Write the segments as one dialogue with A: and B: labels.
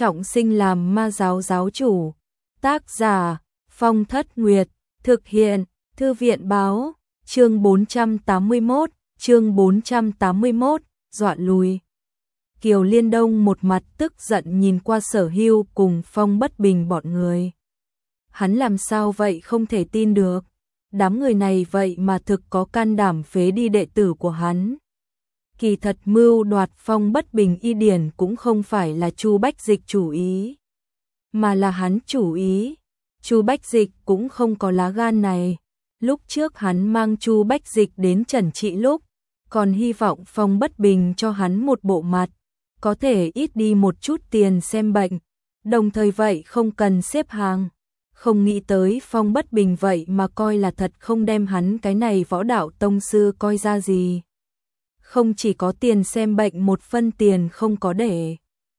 A: trọng sinh làm ma giáo giáo chủ. Tác giả Phong Thất Nguyệt, thực hiện Thư viện báo, chương 481, dọa lui. Kiều Liên Đông một mặt tức giận nhìn qua Sở Hưu cùng Phong Bất Bình bọn người. Hắn làm sao vậy không thể tin được, đám người này vậy mà thực có can đảm phế đi đệ tử của hắn. Kỳ thật mưu đoạt Phong Bất Bình y điển cũng không phải là Chu Bách Dịch chủ ý, mà là hắn chủ ý. Chu Bách Dịch cũng không có lá gan này. Lúc trước hắn mang Chu Bách Dịch đến trần trị lúc, còn hy vọng Phong Bất Bình cho hắn một bộ mặt, có thể ít đi một chút tiền xem bệnh, đồng thời vậy không cần xếp hàng. Không nghĩ tới Phong Bất Bình vậy mà coi là thật, không đem hắn cái này võ đạo tông sư coi ra gì. Không chỉ có tiền xem bệnh, một phân tiền không có để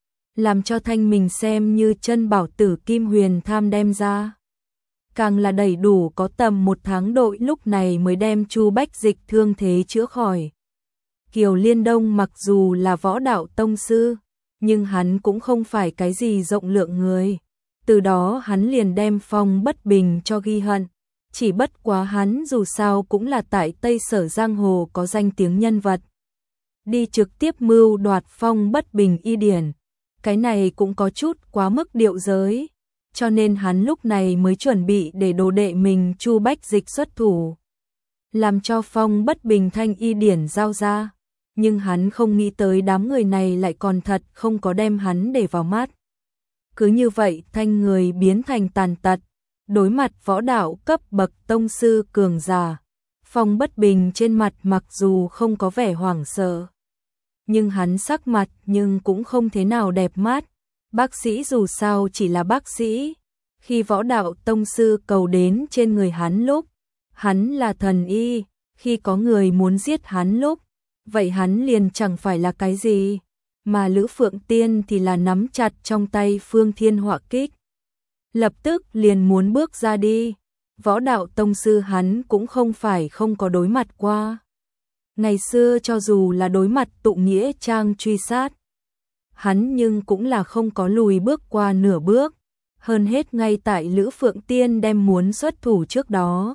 A: làm cho thanh mình xem như chân bảo tử Kim Huyền Tham đem ra. Càng là đầy đủ có tầm 1 tháng đội lúc này mới đem Chu Bách Dịch thương thế chữa khỏi. Kiều Liên Đông mặc dù là võ đạo tông sư, nhưng hắn cũng không phải cái gì rộng lượng người. Từ đó hắn liền đem Phong Bất Bình cho ghi hận. Chỉ bất quá hắn dù sao cũng là tại Tây Sở giang hồ có danh tiếng nhân vật. Đi trực tiếp mưu đoạt Phong Bất Bình y điển, cái này cũng có chút quá mức điệu giới. Cho nên hắn lúc này mới chuẩn bị để đồ đệ mình Chu Bách Dịch xuất thủ, làm cho Phong Bất Bình thanh y điển giao ra. Nhưng hắn không nghĩ tới đám người này lại còn thật không có đem hắn để vào mắt. Cứ như vậy thanh người biến thành tàn tật, đối mặt võ đạo cấp bậc tông sư cường giả. Phong Bất Bình trên mặt mặc dù không có vẻ hoảng sợ, nhưng hắn sắc mặt nhưng cũng không thế nào đẹp mắt. Bác sĩ dù sao chỉ là bác sĩ, khi võ đạo tông sư cầu đến trên người hắn lúc, hắn là thần y, khi có người muốn giết hắn lúc, vậy hắn liền chẳng phải là cái gì. Mà Lữ Phượng Tiên thì là nắm chặt trong tay Phương Thiên Họa Kích, lập tức liền muốn bước ra đi. Võ đạo tông sư hắn cũng không phải không có đối mặt qua. Ngày xưa cho dù là đối mặt Tụ Nghĩa Trang truy sát, hắn nhưng cũng là không có lùi bước qua nửa bước. Hơn hết ngay tại Lữ Phượng Tiên đem muốn xuất thủ trước đó,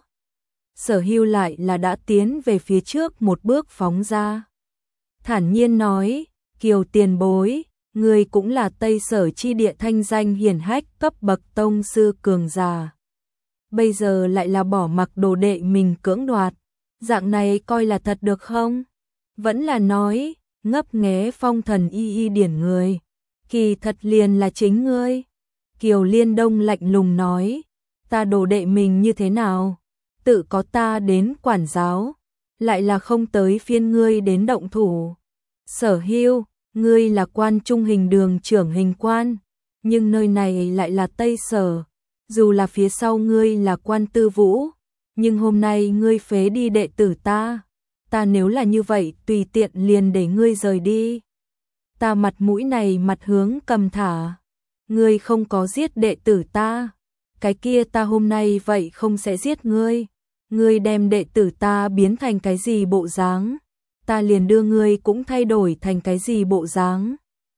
A: Sở Hưu lại là đã tiến về phía trước một bước phóng ra. Thản nhiên nói, Kiều tiền bối, người cũng là Tây Sở chi địa thanh danh hiển hách cấp bậc tông sư cường giả. Bây giờ lại là bỏ mặc đồ đệ mình cưỡng đoạt, dạng này coi là thật được không? Vẫn là nói, ngấp nghé phong thần y điển người, kỳ thật liền là chính ngươi. Kiều Liên Đông lạnh lùng nói, ta đồ đệ mình như thế nào? Tự có ta đến quản giáo, lại là không tới phiên ngươi đến động thủ. Sở Hưu, ngươi là Quan Trung Hình Đường trưởng hình quan, nhưng nơi này lại là Tây Sở. Dù là phía sau ngươi là Quan Tư Vũ, nhưng hôm nay ngươi phế đi đệ tử ta. Ta nếu là như vậy tùy tiện liền để ngươi rời đi. Ta mặt mũi này mặt hướng cầm thả. Ngươi không có giết đệ tử ta, cái kia ta hôm nay vậy không sẽ giết ngươi. Ngươi đem đệ tử ta biến thành cái gì bộ dáng, ta liền đưa ngươi cũng thay đổi thành cái gì bộ dáng.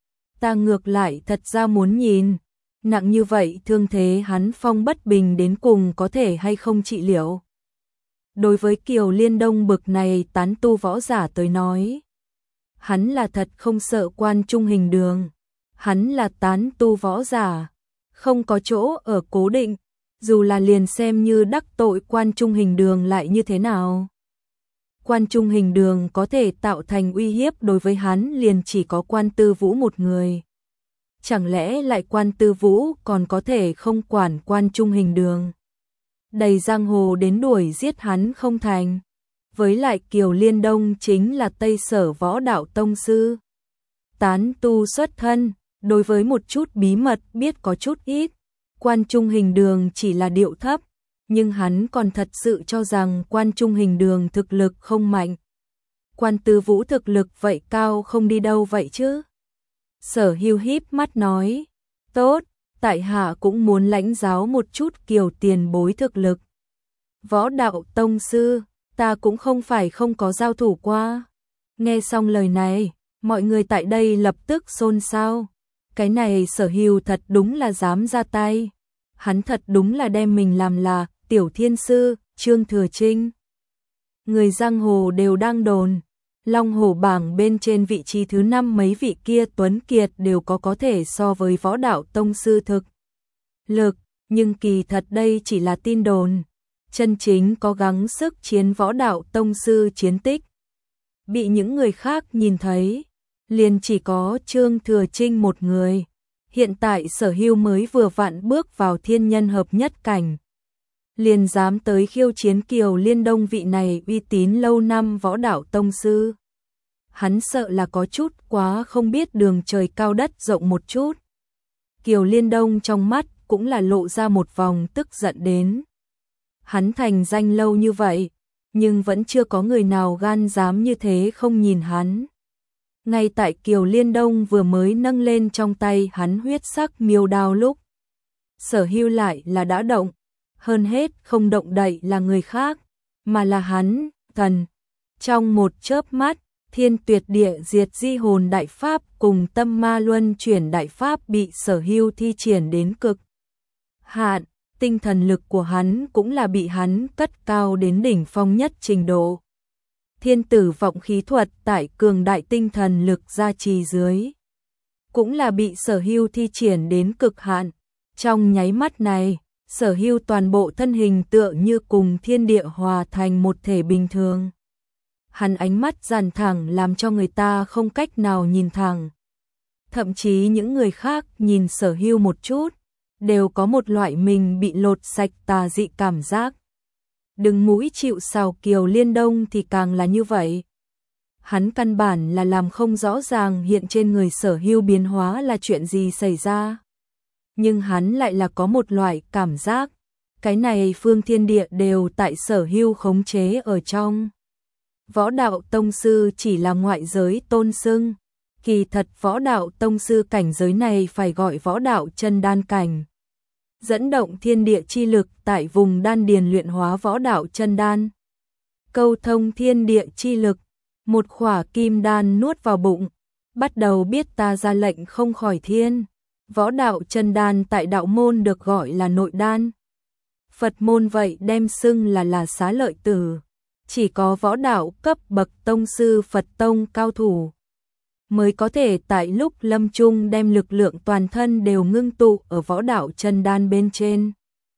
A: Ta ngược lại thật ra muốn nhìn, nặng như vậy thương thế hắn Phong Bất Bình đến cùng có thể hay không trị liệu. Đối với Kiều Liên Đông bực này tán tu võ giả tới nói, hắn là thật không sợ Quan Trung Hình Đường. Hắn là tán tu võ giả, không có chỗ ở cố định, dù là liền xem như đắc tội Quan Trung Hình Đường lại như thế nào. Quan Trung Hình Đường có thể tạo thành uy hiếp đối với hắn liền chỉ có Quan Tư Vũ một người. Chẳng lẽ lại Quan Tư Vũ còn có thể không quản Quan Trung Hình Đường? Đầy giang hồ đến đuổi giết hắn không thành. Với lại Kiều Liên Đông chính là Tây Sở võ đạo tông sư, tán tu xuất thân, đối với một chút bí mật biết có chút ít. Quan Trung Hình Đường chỉ là điệu thấp, nhưng hắn còn thật sự cho rằng Quan Trung Hình Đường thực lực không mạnh. Quan Tư Vũ thực lực vậy cao không đi đâu vậy chứ? Sở Hưu híp mắt nói, tốt, tại hạ cũng muốn lãnh giáo một chút Kiều tiền bối thực lực. Võ đạo tông sư, ta cũng không phải không có giao thủ qua. Nghe xong lời này, mọi người tại đây lập tức xôn xao. Cái này Sở Hưu thật đúng là dám ra tay. Hắn thật đúng là đem mình làm là tiểu thiên sư, Trương Thừa Trinh. Người giang hồ đều đang đồn, Long Hổ bảng bên trên vị trí thứ 5 mấy vị kia tuấn kiệt đều có thể so với võ đạo tông sư thực lực, nhưng kỳ thật đây chỉ là tin đồn. Chân chính có gắng sức chiến võ đạo tông sư chiến tích, bị những người khác nhìn thấy, liền chỉ có Trương Thừa Trinh một người. Hiện tại Sở Hưu mới vừa vặn bước vào thiên nhân hợp nhất cảnh, liền dám tới khiêu chiến Kiều Liên Đông vị này uy tín lâu năm võ đạo tông sư. Hắn sợ là có chút quá không biết đường trời cao đất rộng một chút. Kiều Liên Đông trong mắt cũng là lộ ra một vòng tức giận đến. Hắn thành danh lâu như vậy, nhưng vẫn chưa có người nào gan dám như thế không nhìn hắn. Ngay tại Kiều Liên Đông vừa mới nâng lên trong tay hắn huyết sắc miêu đao lúc, Sở Hưu lại là đã động, hơn hết không động đậy là người khác, mà là hắn, thần. Trong một chớp mắt, Thiên Tuyệt Địa Diệt Di Hồn Đại Pháp cùng Tâm Ma Luân Chuyển Đại Pháp bị Sở Hưu thi triển đến cực hạn, tinh thần lực của hắn cũng là bị hắn cất cao đến đỉnh phong nhất trình độ. Thiên tử vọng khí thuật tại cường đại tinh thần lực gia trì dưới, cũng là bị Sở Hưu thi triển đến cực hạn. Trong nháy mắt này, Sở Hưu toàn bộ thân hình tựa như cùng thiên địa hòa thành một thể bình thường. Hắn ánh mắt dàn thẳng làm cho người ta không cách nào nhìn thẳng. Thậm chí những người khác nhìn Sở Hưu một chút, đều có một loại mình bị lột sạch tà dị cảm giác. Đừng mũi chịu sào Kiều Liên Đông thì càng là như vậy. Hắn căn bản là làm không rõ ràng hiện trên người Sở Hưu biến hóa là chuyện gì xảy ra. Nhưng hắn lại là có một loại cảm giác, cái này phương thiên địa đều tại Sở Hưu khống chế ở trong. Võ đạo tông sư chỉ là ngoại giới tôn xưng, kỳ thật võ đạo tông sư cảnh giới này phải gọi võ đạo chân đan cảnh. Dẫn động thiên địa chi lực tại vùng đan điền luyện hóa võ đạo chân đan. Câu thông thiên địa chi lực, một khỏa kim đan nuốt vào bụng, bắt đầu biết ta ra lệnh không khỏi thiên. Võ đạo chân đan tại đạo môn được gọi là nội đan. Phật môn vậy đem xưng là xá lợi tử. Chỉ có võ đạo cấp bậc tông sư Phật tông cao thủ mới có thể tại lúc lâm chung đem lực lượng toàn thân đều ngưng tụ ở võ đạo chân đan bên trên,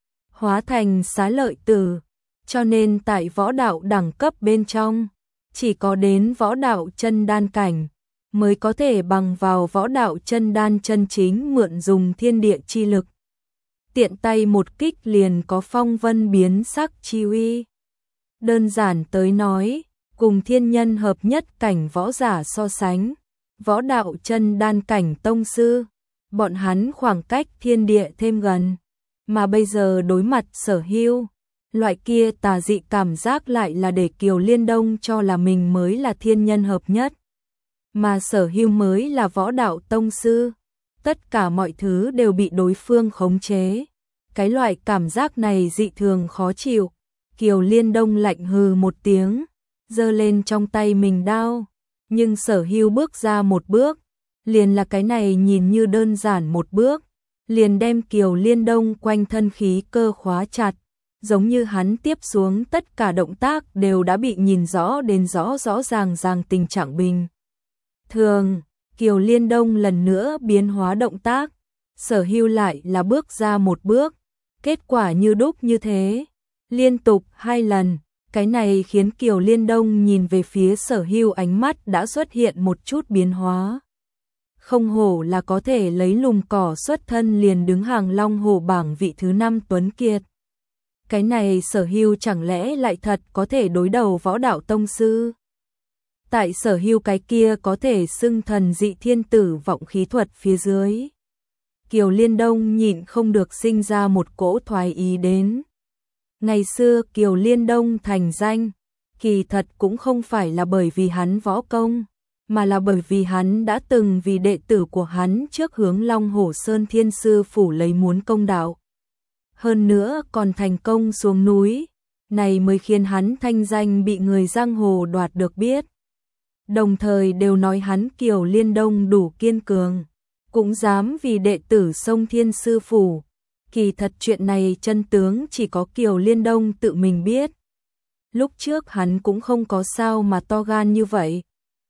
A: hóa thành xá lợi tử. Cho nên tại võ đạo đẳng cấp bên trong, chỉ có đến võ đạo chân đan cảnh mới có thể bằng vào võ đạo chân đan chân chính mượn dùng thiên địa chi lực. Tiện tay một kích liền có phong vân biến sắc chi uy. Đơn giản tới nói, cùng thiên nhân hợp nhất cảnh võ giả so sánh, võ đạo chân đan cảnh tông sư, bọn hắn khoảng cách thiên địa thêm gần. Mà bây giờ đối mặt Sở Hưu, loại kia tà dị cảm giác lại là để Kiều Liên Đông cho là mình mới là thiên nhân hợp nhất, mà Sở Hưu mới là võ đạo tông sư. Tất cả mọi thứ đều bị đối phương khống chế. Cái loại cảm giác này dị thường khó chịu. Kiều Liên Đông lạnh hừ một tiếng, giơ lên trong tay mình đao, nhưng Sở Hưu bước ra một bước, liền là cái này nhìn như đơn giản một bước, liền đem Kiều Liên Đông quanh thân khí cơ khóa chặt, giống như hắn tiếp xuống tất cả động tác đều đã bị nhìn rõ đến rõ ràng tình trạng bình thường. Kiều Liên Đông lần nữa biến hóa động tác, Sở Hưu lại là bước ra một bước, kết quả như đúc như thế, liên tục 2 lần. Cái này khiến Kiều Liên Đông nhìn về phía Sở Hưu ánh mắt đã xuất hiện một chút biến hóa. Không hổ là có thể lấy lùm cỏ xuất thân liền đứng hàng Long Hổ bảng vị thứ 5 tuấn kiệt. Cái này Sở Hưu chẳng lẽ lại thật có thể đối đầu võ đạo tông sư? Tại Sở Hưu cái kia có thể xưng thần dị thiên tử vọng khí thuật phía dưới, Kiều Liên Đông nhịn không được sinh ra một cỗ thoái ý đến. Ngày xưa Kiều Liên Đông thành danh, kỳ thật cũng không phải là bởi vì hắn võ công, mà là bởi vì hắn đã từng vì đệ tử của hắn trước hướng Long Hổ Sơn Thiên Sư Phủ lấy muốn công đạo. Hơn nữa còn thành công xuống núi, này mới khiến hắn thanh danh bị người giang hồ đoạt được biết. Đồng thời đều nói hắn Kiều Liên Đông đủ kiên cường. cũng dám vì đệ tử xông Thiên Sư Phủ. Kỳ thật chuyện này chân tướng chỉ có Kiều Liên Đông tự mình biết. Lúc trước hắn cũng không có sao mà to gan như vậy.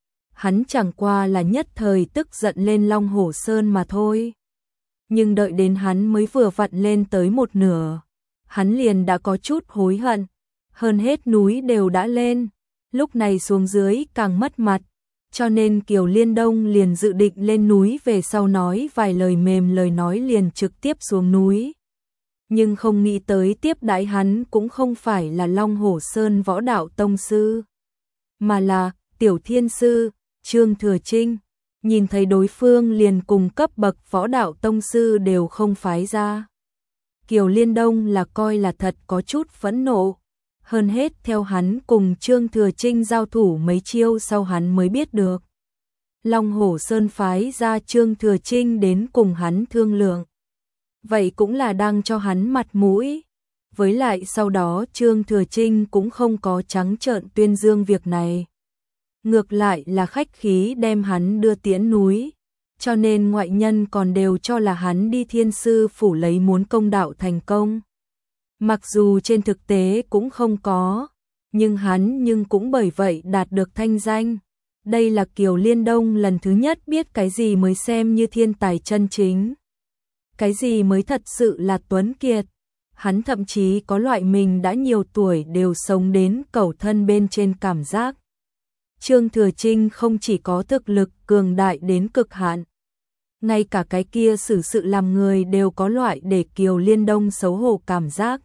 A: Hắn chẳng qua là nhất thời tức giận lên Long Hổ Sơn mà thôi. Nhưng đợi đến hắn mới vừa vặn lên tới một nửa, hắn liền đã có chút hối hận. Hơn hết núi đều đã lên, lúc này xuống dưới càng mất mặt. Cho nên Kiều Liên Đông liền dự định lên núi về sau nói vài lời mềm lời nói liền trực tiếp xuống núi. Nhưng không nghĩ tới tiếp đãi hắn cũng không phải là Long Hổ Sơn Võ Đạo Tông Sư, mà là Tiểu Thiên Sư, Trương Thừa Trinh. Nhìn thấy đối phương liền cùng cấp bậc Võ Đạo Tông Sư đều không phái ra. Kiều Liên Đông là coi là thật có chút phẫn nộ. Hơn hết theo hắn cùng Trương Thừa Trinh giao thủ mấy chiêu sau hắn mới biết được. Long Hổ Sơn phái ra Trương Thừa Trinh đến cùng hắn thương lượng. Vậy cũng là đang cho hắn mặt mũi. Với lại sau đó Trương Thừa Trinh cũng không có trắng trợn tuyên dương việc này. Ngược lại là khách khí đem hắn đưa tiễn núi. Cho nên ngoại nhân còn đều cho là hắn đi Thiên Sư Phủ lấy muốn công đạo thành công. Mặc dù trên thực tế cũng không có, nhưng hắn cũng bởi vậy đạt được thanh danh. Đây là Kiều Liên Đông lần thứ nhất biết cái gì mới xem như thiên tài chân chính. Cái gì mới thật sự là tuấn kiệt. Hắn thậm chí có loại mình đã nhiều tuổi đều sống đến cẩu thân bên trên cảm giác. Trương Thừa Trinh không chỉ có thực lực cường đại đến cực hạn, ngay cả cái kia xử sự làm người đều có loại để Kiều Liên Đông xấu hổ cảm giác.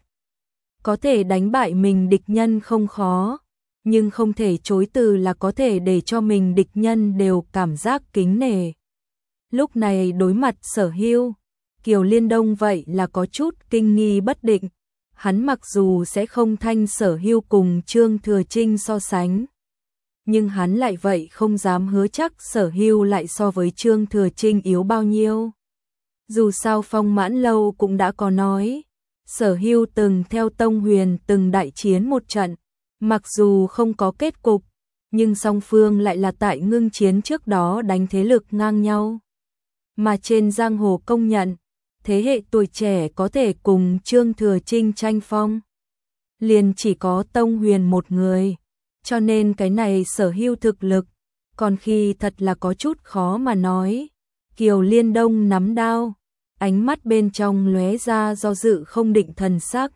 A: Có thể đánh bại mình địch nhân không khó, nhưng không thể chối từ là có thể để cho mình địch nhân đều cảm giác kính nể. Lúc này đối mặt Sở Hưu, Kiều Liên Đông vậy là có chút kinh nghi bất định. Hắn mặc dù sẽ không thanh Sở Hưu cùng Trương Thừa Trinh so sánh, nhưng hắn lại vậy không dám hứa chắc Sở Hưu lại so với Trương Thừa Trinh yếu bao nhiêu. Dù sao Phong Mãn Lâu cũng đã có nói, Sở Hưu từng theo Tông Huyền từng đại chiến một trận, mặc dù không có kết cục, nhưng song phương lại là tại ngưng chiến trước đó đánh thế lực ngang nhau. Mà trên giang hồ công nhận, thế hệ tuổi trẻ có thể cùng Trương Thừa Trinh tranh phong, liền chỉ có Tông Huyền một người, cho nên cái này Sở Hưu thực lực, còn khi thật là có chút khó mà nói. Kiều Liên Đông nắm đao, ánh mắt bên trong lóe ra do dự không định thần sắc.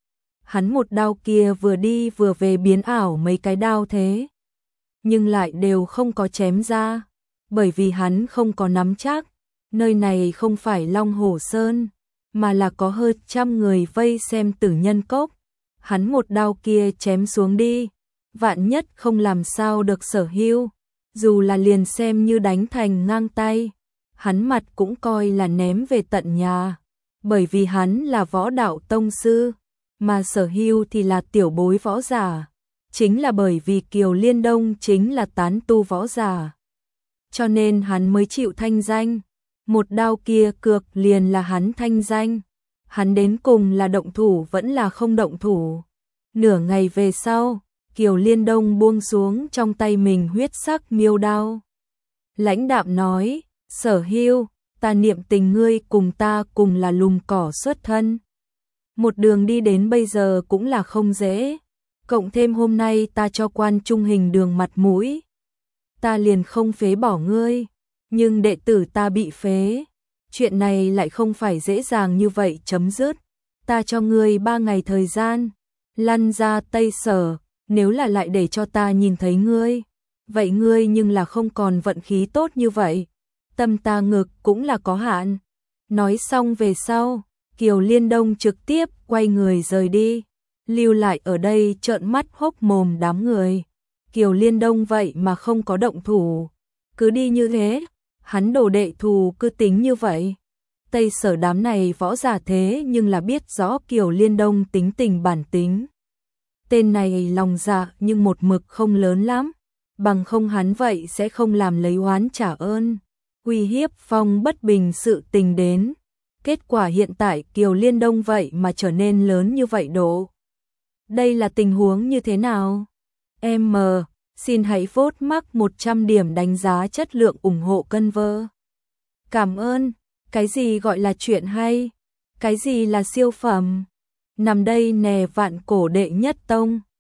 A: Hắn một đao kia vừa đi vừa về biến ảo mấy cái đao thế, nhưng lại đều không có chém ra, bởi vì hắn không có nắm chắc. Nơi này không phải Long Hổ Sơn, mà là có hơn 100 người vây xem Tử Nhân Cốc. Hắn một đao kia chém xuống đi, vạn nhất không làm sao được Sở Hưu, dù là liền xem như đánh thành ngang tay, hắn mặt cũng coi là ném về tận nhà, bởi vì hắn là Võ Đạo Tông Sư, mà Sở Hưu thì là tiểu bối võ giả. Chính là bởi vì Kiều Liên Đông chính là tán tu võ giả, cho nên hắn mới chịu thanh danh. Một đao kia cược liền là hắn thanh danh. Hắn đến cùng là động thủ vẫn là không động thủ. Nửa ngày về sau, Kiều Liên Đông buông xuống trong tay mình huyết sắc miêu đao. Lãnh đạm nói, Sở Hưu, ta niệm tình ngươi cùng ta cùng là lùm cỏ xuất thân. Một đường đi đến bây giờ cũng là không dễ. Cộng thêm hôm nay ta cho Quan Trung Hình Đường mặt mũi, ta liền không phế bỏ ngươi. Nhưng đệ tử ta bị phế, chuyện này lại không phải dễ dàng như vậy chấm dứt. Ta cho ngươi 3 ngày thời gian, lăn ra Tây Sở, nếu là lại để cho ta nhìn thấy ngươi, vậy ngươi nhưng là không còn vận khí tốt như vậy. Tâm ta ngực cũng là có hạn. Nói xong về sau, Kiều Liên Đông trực tiếp quay người rời đi, lưu lại ở đây trợn mắt hốc mồm đám người. Kiều Liên Đông vậy mà không có động thủ, cứ đi như thế. Hắn đồ đệ thù cứ tính như vậy. Tây Sở đám này võ giả thế nhưng là biết rõ Kiều Liên Đông tính tình bản tính. Tên này lòng dạ nhưng một mực không lớn lắm, bằng không hắn vậy sẽ không làm lấy oán trả ơn, uy hiếp Phong Bất Bình sự tình đến. Kết quả hiện tại Kiều Liên Đông vậy mà trở nên lớn như vậy độ. Đây là tình huống như thế nào? Em xin hãy vote mắc 100 điểm đánh giá chất lượng ủng hộ Conver. Cảm ơn, cái gì gọi là chuyện hay? Cái gì là siêu phẩm? Nằm đây nè vạn cổ đệ nhất tông.